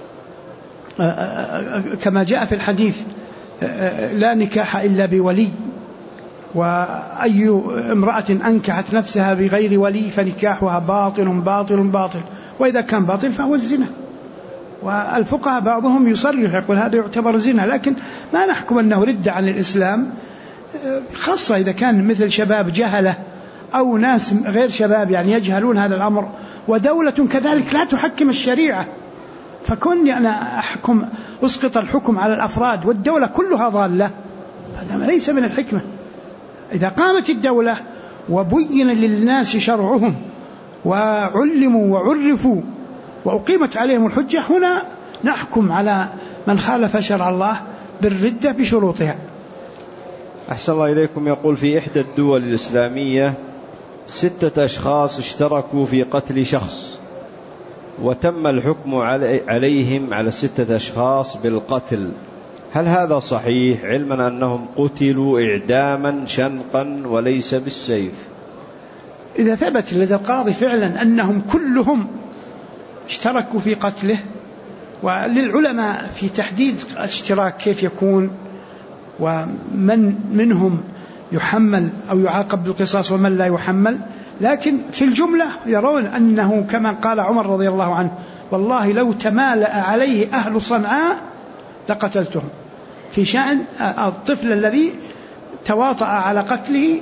كما جاء في الحديث لا نكاح إلا بولي، وأي امرأة أنكحت نفسها بغير ولي فنكاحها باطل باطل باطل، وإذا كان باطل فهو الزنا. والفقهاء بعضهم يصرح يقول هذا يعتبر زنا، لكن ما نحكم أنه رد عن الإسلام، خاصة إذا كان مثل شباب جهلة أو ناس غير شباب يعني يجهلون هذا الأمر، ودولة كذلك لا تحكم الشريعة. فكوني أنا أحكم أسقط الحكم على الأفراد والدولة كلها ضالة، هذا ليس من الحكمة. إذا قامت الدولة وبين للناس شرعهم وعلموا وعرفوا وأقيمت عليهم الحجة، هنا نحكم على من خالف شرع الله بالردة بشروطها. أحسن الله إليكم. يقول في إحدى الدول الإسلامية 6 أشخاص اشتركوا في قتل شخص، وتم الحكم عليهم على 6 أشخاص بالقتل، هل هذا صحيح علما أنهم قتلوا إعداما شنقا وليس بالسيف؟ إذا ثبت لدى القاضي فعلا أنهم كلهم اشتركوا في قتله، وللعلماء في تحديد الاشتراك كيف يكون ومن منهم يحمل أو يعاقب بالقصاص ومن لا يحمل، لكن في الجملة يرون أنه كما قال عمر رضي الله عنه والله لو تمالأ عليه أهل صنعاء لقتلتهم، في شأن الطفل الذي تواطأ على قتله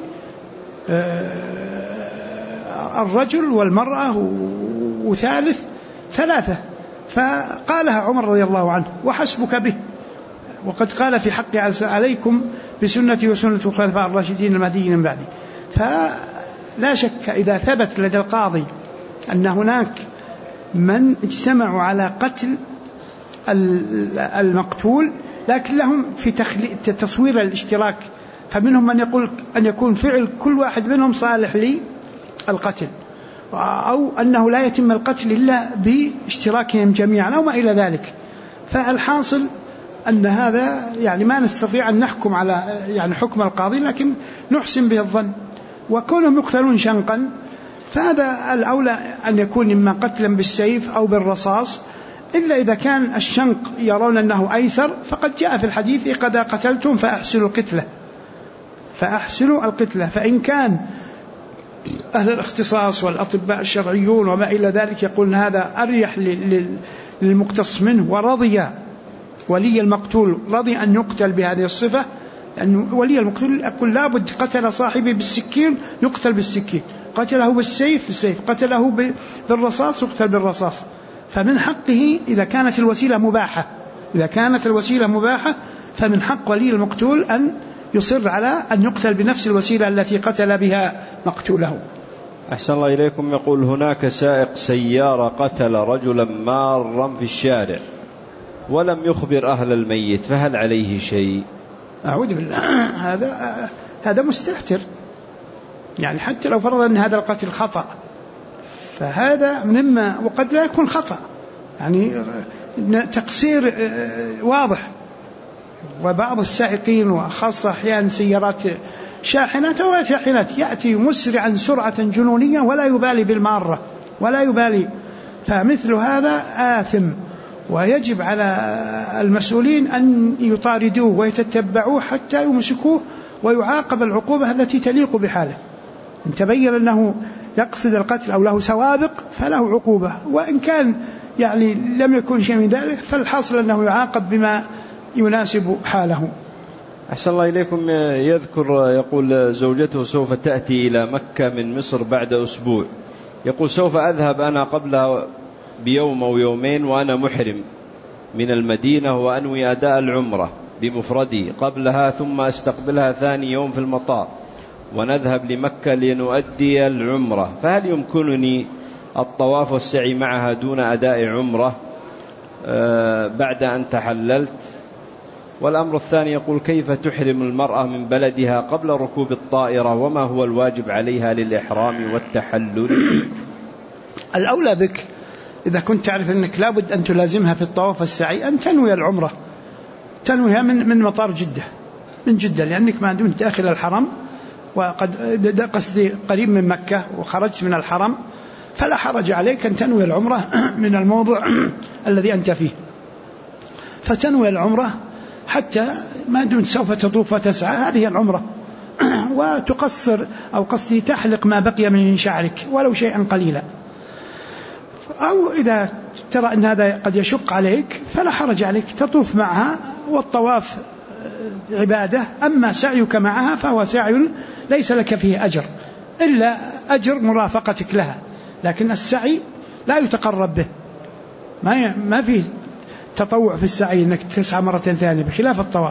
الرجل والمرأة وثالث 3، فقالها عمر رضي الله عنه وحسبك به، وقد قال في حق عليكم بسنتي وسنة الخلفاء الراشدين المهديين من بعدي. فلا شك إذا ثبت لدى القاضي أن هناك من اجتمعوا على قتل المقتول لكن لهم في تصوير الاشتراك، فمنهم من يقول أن يكون فعل كل واحد منهم صالح للقتل، أو أنه لا يتم القتل إلا باشتراكهم جميعا أو ما إلى ذلك. فالحاصل أن هذا يعني ما نستطيع أن نحكم على يعني حكم القاضي، لكن نحسن به الظن. وكونهم يقتلون شنقا فهذا الأولى أن يكون إما قتلا بالسيف أو بالرصاص، إلا إذا كان الشنق يرون أنه أيسر، فقد جاء في الحديث إذا قتلتم فأحسنوا القتلة. فإن كان أهل الاختصاص والأطباء الشرعيون وما إلى ذلك يقولون هذا أريح للمقتص منه، ورضي ولي المقتول رضي أن يقتل بهذه الصفة، لأن ولي المقتول يقول لابد قتل صاحبه بالسكين يقتل بالسكين، قتله بالسيف بالسيف، قتله بالرصاص يقتل بالرصاص. فمن حقه إذا كانت الوسيلة مباحة فمن حق ولي المقتول أن يصر على أن يقتل بنفس الوسيلة التي قتل بها مقتوله. أحسن الله إليكم. يقول هناك سائق سيارة قتل رجلا مارا في الشارع ولم يخبر أهل الميت، فهل عليه شيء؟ أعوذ بالله، هذا مستهتر، يعني حتى لو فرض أن هذا القتل خطأ فهذا مما وقد لا يكون خطأ، يعني تقصير واضح. وبعض السائقين وخاصة أحيانا سيارات شاحنات أو شاحنات يأتي مسرعا سرعة جنونية ولا يبالي بالمارة ولا يبالي، فمثل هذا آثم، ويجب على المسؤولين أن يطاردوه ويتتبعوه حتى يمسكوه ويعاقب العقوبة التي تليق بحاله. إن تبين أنه يقصد القتل أو له سوابق فله عقوبة، وإن كان يعني لم يكن شيء من ذلك فالحاصل أنه يعاقب بما يناسب حاله. أحسن الله إليكم. يقول زوجته سوف تأتي إلى مكة من مصر بعد أسبوع، يقول سوف أذهب أنا قبلها بيوم أو يومين وأنا محرم من المدينة وأنوي أداء العمرة بمفردي قبلها، ثم أستقبلها ثاني يوم في المطار ونذهب لمكة لنؤدي العمرة، فهل يمكنني الطواف والسعي معها دون أداء عمرة بعد أن تحللت؟ والأمر الثاني يقول كيف تحرم المرأة من بلدها قبل ركوب الطائرة، وما هو الواجب عليها للإحرام والتحلل؟ الأولى بك إذا كنت تعرف أنك لابد أن تلازمها في الطواف والسعي أن تنوي العمرة، تنويها من مطار جدة، من جدة، لأنك ما دمت داخل الحرم وقد قصدي قريب من مكة وخرجت من الحرم فلا حرج عليك أن تنوي العمرة من الموضع الذي أنت فيه، فتنوي العمرة حتى ما دمت سوف تطوف وتسعى، هذه العمرة، وتقصر أو قصدي تحلق ما بقي من شعرك ولو شيئا قليلا، أو إذا ترى أن هذا قد يشق عليك فلا حرج عليك تطوف معها، والطواف عبادة، أما سعيك معها فهو سعي ليس لك فيه أجر إلا أجر مرافقتك لها، لكن السعي لا يتقرب به، ما فيه تطوع في السعي أنك تسعى مرة ثانية بخلاف الطواف.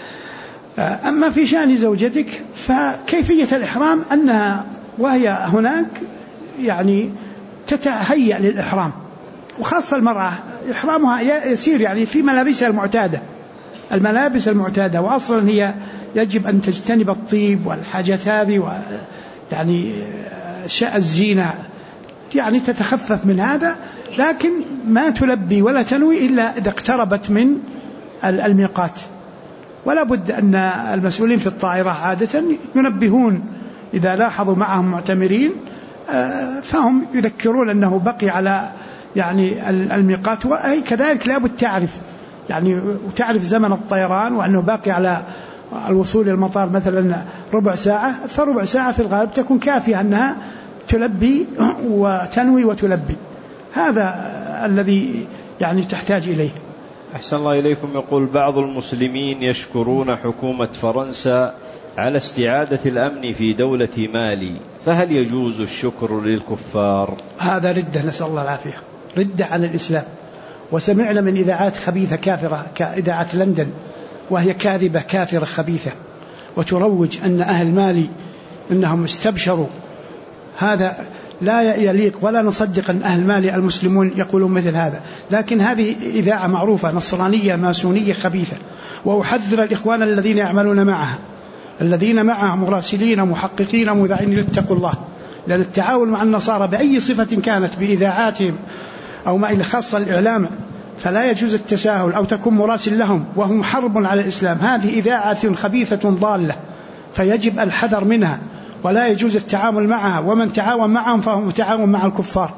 أما في شأن زوجتك فكيفية الإحرام أنها وهي هناك يعني تتهيأ للإحرام، وخاصة المرأة إحرامها يسير يعني في ملابسها الملابس المعتادة، وأصلا هي يجب أن تجتنب الطيب والحاجات هذه، يعني شاء الزينة يعني تتخفف من هذا، لكن ما تلبي ولا تنوي إلا إذا اقتربت من الميقات. ولا بد أن المسؤولين في الطائرة عادة ينبهون إذا لاحظوا معهم معتمرين فهم يذكرون أنه بقي على يعني الميقات، وأي كذلك لا بد تعرف يعني وتعرف زمن الطيران وأنه باقي على الوصول إلى المطار مثلا ربع ساعة، فربع ساعة في الغالب تكون كافية أنها تلبي وتنوي وتلبي، هذا الذي يعني تحتاج إليه. أحسن الله إليكم. يقول بعض المسلمين يشكرون حكومة فرنسا على استعادة الأمن في دولة مالي، فهل يجوز الشكر للكفار؟ هذا ردة، نسأل الله العافية، ردة عن الإسلام. وسمعنا من إذاعات خبيثة كافرة كإذاعة لندن، وهي كاذبة كافرة خبيثة، وتروج أن أهل مالي أنهم استبشروا، هذا لا يليق ولا نصدق أن أهل مالي المسلمون يقولون مثل هذا، لكن هذه إذاعة معروفة نصرانية ماسونية خبيثة. وأحذر الإخوان الذين يعملون معها، الذين معها مراسلين ومحققين ومذيعين، اتقوا الله، لأن التعاون مع النصارى بأي صفة كانت بإذاعاتهم أو ما إلى خاصة الإعلام فلا يجوز التساهل أو تكون مراسل لهم وهم حرب على الإسلام، هذه إذاعة خبيثة ضالة فيجب الحذر منها ولا يجوز التعامل معها، ومن تعاون معهم فهو متعاون مع الكفار.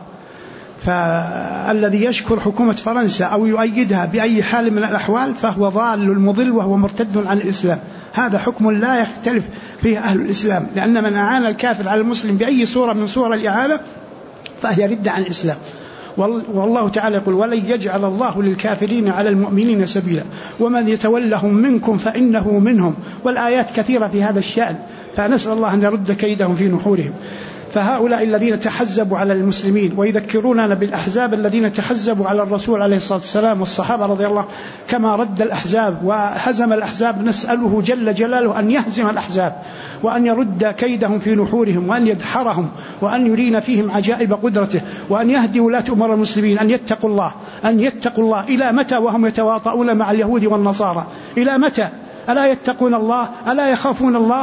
فالذي يشكر حكومة فرنسا أو يؤيدها بأي حال من الأحوال فهو ضال مضل وهو مرتد عن الإسلام، هذا حكم لا يختلف فيه أهل الإسلام، لأن من أعان الكافر على المسلم بأي صورة من صور الإعانة فهي ردة عن الإسلام. والله تعالى يقول ولن يجعل الله للكافرين على المؤمنين سبيلا ومن يتولهم منكم فإنه منهم، والآيات كثيرة في هذا الشأن، فنسأل الله أن يرد كيدهم في نحورهم. فهؤلاء الذين تحزبوا على المسلمين ويذكروننا بالأحزاب الذين تحزبوا على الرسول عليه الصلاة والسلام والصحابة رضي الله كما رد الأحزاب وهزم الأحزاب، نسأله جل جلاله أن يهزم الأحزاب وأن يرد كيدهم في نحورهم وأن يدحرهم وأن يرينا فيهم عجائب قدرته وأن يهدي ولاة أمور المسلمين أن يتقوا الله. إلى متى وهم يتواطؤون مع اليهود والنصارى؟ إلى متى؟ ألا يتقون الله؟ ألا يخافون الله؟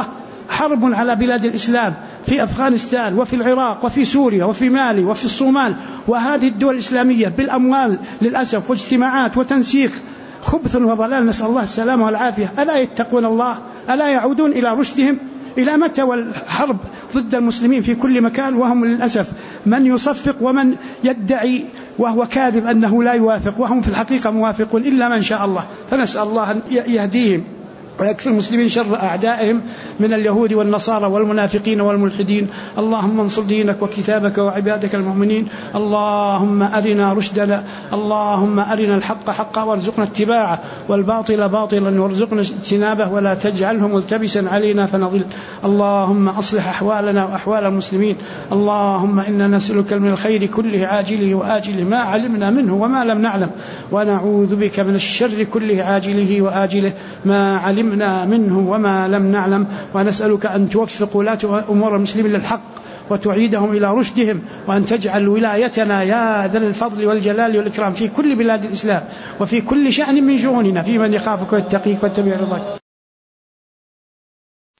حرب على بلاد الإسلام في أفغانستان وفي العراق وفي سوريا وفي مالي وفي الصومال، وهذه الدول الإسلامية بالأموال للأسف واجتماعات وتنسيق خبث وضلال، نسأل الله السلامة والعافية. ألا يتقون الله؟ ألا يعودون إلى رشدهم؟ إلى متى والحرب ضد المسلمين في كل مكان، وهم للأسف من يصفق ومن يدعي وهو كاذب أنه لا يوافق، وهم في الحقيقة موافقون إلا من شاء الله. فنسأل الله أن يهديهم ويكفي المسلمين شر أعدائهم من اليهود والنصارى والمنافقين والملحدين. اللهم انصر دينك وكتابك وعبادك المؤمنين. اللهم أرنا رشدنا، اللهم أرنا الحق حقا وارزقنا اتباعه، والباطل باطلا وارزقنا اجتنابه، ولا تجعله ملتبسا علينا فنضل. اللهم أصلح أحوالنا وأحوال المسلمين. اللهم إنا نسألك من الخير كله عاجله وآجله ما علمنا منه وما لم نعلم، ونعوذ بك من الشر كله عاجله وآجله ما علمنا منه وما لم نعلم، ونسألك أن توفق ولاة أمور المسلمين للحق وتعيدهم إلى رشدهم، وأن تجعل ولايتنا يا ذا الفضل والجلال والإكرام في كل بلاد الإسلام وفي كل شأن من شؤوننا، في من يخافك ويتقيك ويتبع رضاك.